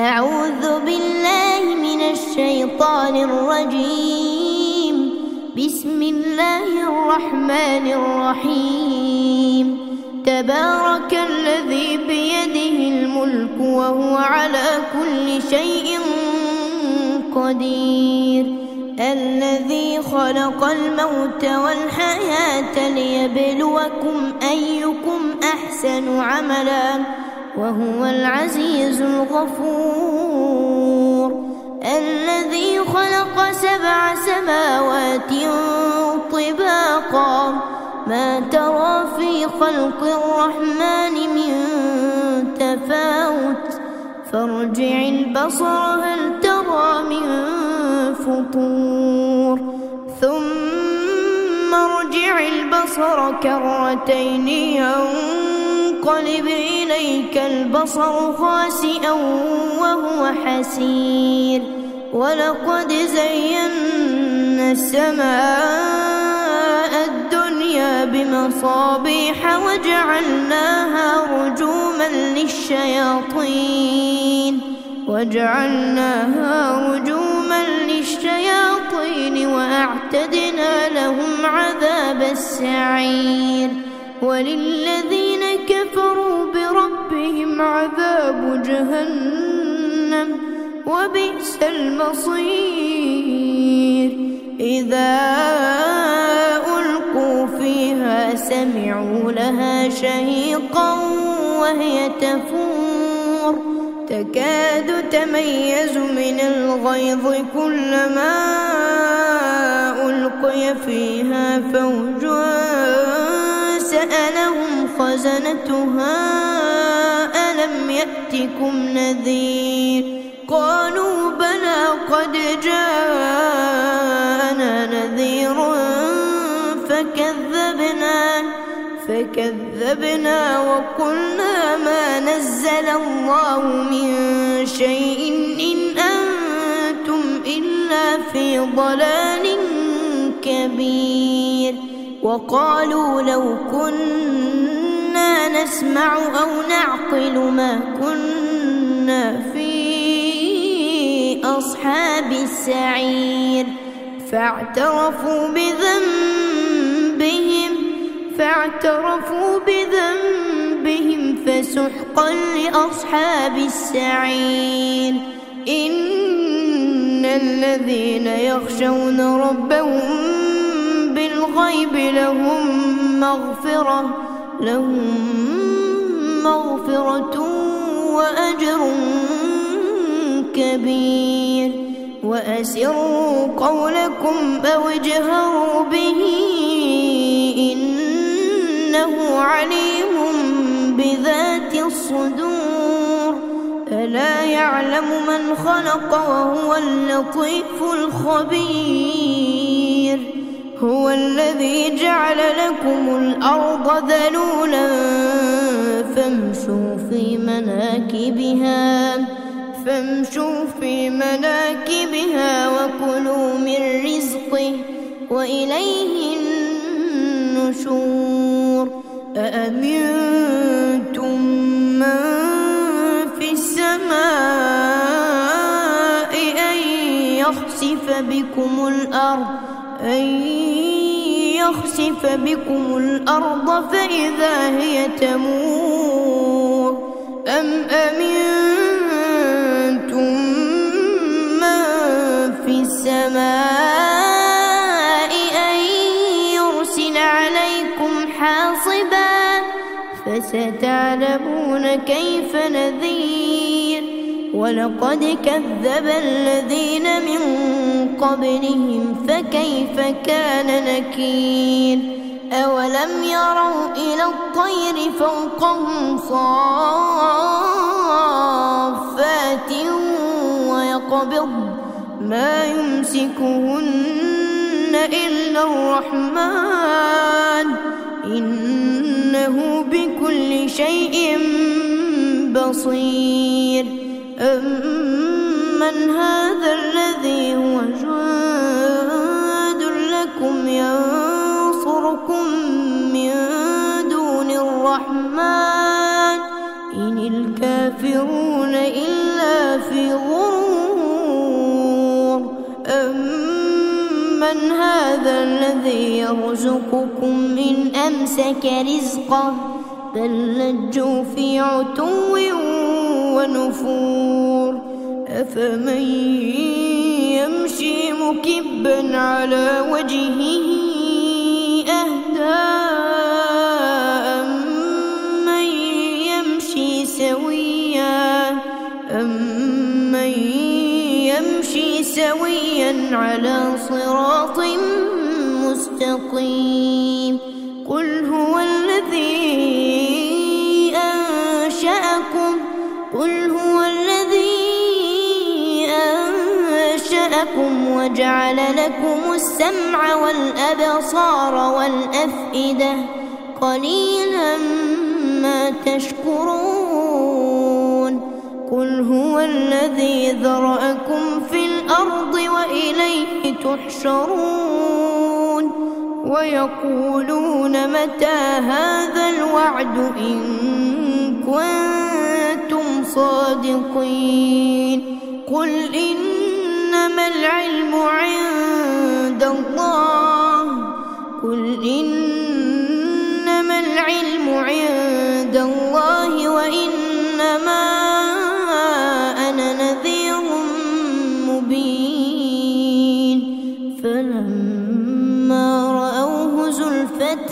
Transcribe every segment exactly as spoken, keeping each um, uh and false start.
أعوذ بالله من الشيطان الرجيم. بسم الله الرحمن الرحيم. تبارك الذي بيده الملك وهو على كل شيء قدير. الذي خلق الموت والحياة ليبلوكم أيكم أحسن عملا وهو العزيز الغفور. الذي خلق سبع سماوات طباقا ما ترى في خلق الرحمن من تفاوت فارجع البصر هل ترى من فطور ثم ارجع البصر كرتين ينقلب إليك البصر خاسئا وهو حسير. ولقد زينا السماء الدنيا بمصابيح وجعلناها رجوما للشياطين وجعلناها رجوما للشياطين وأعتدنا لهم عذاب السعير. وللذين كفروا بربهم عذاب جهنم وبئس المصير. إذا ألقوا فيها سمعوا لها شهيقا وهي تفور تكاد تميز من الغيظ كلما ألقي فيها فوج سألهم خزنتها ألم يأتكم نذير قالوا بلى قد جاءنا نذير فكذبنا فكذبنا وقلنا ما نزل الله من شيء إن أنتم إلا في ضلال كبير. وقالوا لو كنا نسمع أو نعقل ما كنا في أصحاب السعير فاعترفوا بذنبهم فاعترفوا بذنبهم فسحقا لأصحاب السعير. إن الذين يخشون ربهم بالغيب لهم مغفرة لهم مغفرة وأجر كبير. وأسروا قولكم أو اجهروا به إنه عليم بذات الصدور. ألا يعلم من خلق وهو اللطيف الخبير. هو الذي جعل لكم الأرض ذلولا فامشوا في مناكبها فامشوا في مناكبها وكلوا من رزقه وإليه النشور. أأمنتم من في السماء أن يخسف بكم الأرض أن يخسف بكم الأرض فإذا هي تمور أم أمنتم من في السماء أن يرسل عليكم حاصبا فستعلمون كيف نذير. ولقد كذب الذين من قبلهم فكيف كان نكير. أولم يروا إلى الطير فوقهم صافات ويقبض ما يمسكهن إلا الرحمن إنه بكل شيء بصير. أمن هذا الذي هو جند لكم ينصركم من دون الرحمن إن الكافرون إلا في في غرور. أمن هذا الذي يرزقكم إن أمسك رزقه بل لجوا في عتو ونفور. أفمن يمشي مكبا على وجهه أهدى أمن يمشي سويا أمن يمشي سويا على صراط مستقيم. قل هو الذي أنشأكم قل هو الذي أنشأكم وجعل لكم السمع والأبصار والأفئدة قليلا ما تشكرون. قل هو الذي ذرأكم في الأرض وإليه تحشرون. ويقولون متى هذا الوعد إن كنتم صادقين. قل إنما العلم عند الله قل إنما العلم عند الله وإنما أنا نذير مبين. فلما رأوه زلفة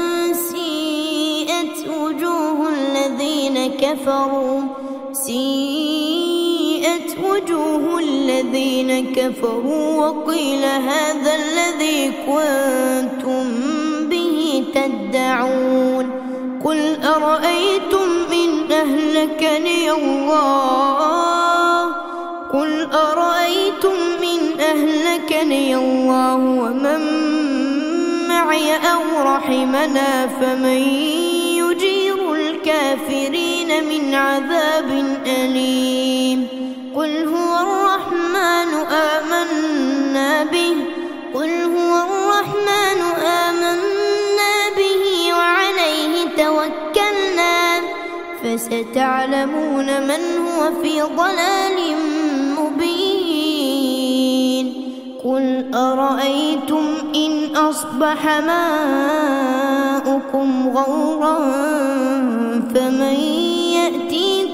سيئت وجوه الذين كفروا سيئت وجوه الذين كفروا وقيل هذا الذي كنتم به تدعون. قل أرأيتم إن أهلكني الله قل أرأيتم إن أهلكني الله ومن معي أو رحمنا فمن يجير الكافرين من عذاب أليم. قل هو الرحمن آمنا به قل هو الرحمن آمنا به وعليه توكلنا فستعلمون من هو في ضلال مبين. قل أرأيتم إن أصبح ماؤكم غورا فمن يأتيكم